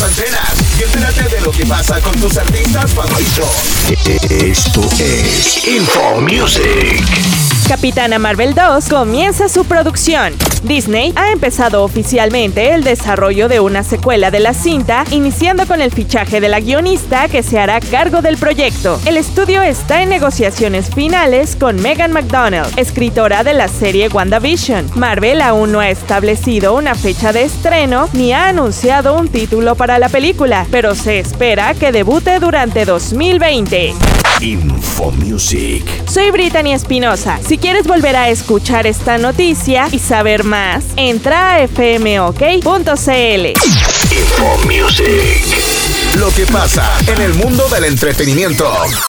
antenas y entérate de lo que pasa con tus artistas favoritos. Esto es Info Music. Capitana Marvel 2 comienza su producción. Disney ha empezado oficialmente el desarrollo de una secuela de la cinta, iniciando con el fichaje de la guionista que se hará cargo del proyecto. El estudio está en negociaciones finales con Megan McDonnell, escritora de la serie WandaVision. Marvel aún no ha establecido una fecha de estreno ni ha anunciado un título para la película, pero se espera que debute durante 2020. Info Music. Soy Brittany Espinosa. Si quieres volver a escuchar esta noticia y saber más, entra a fmok.cl. Info Music. Lo que pasa en el mundo del entretenimiento.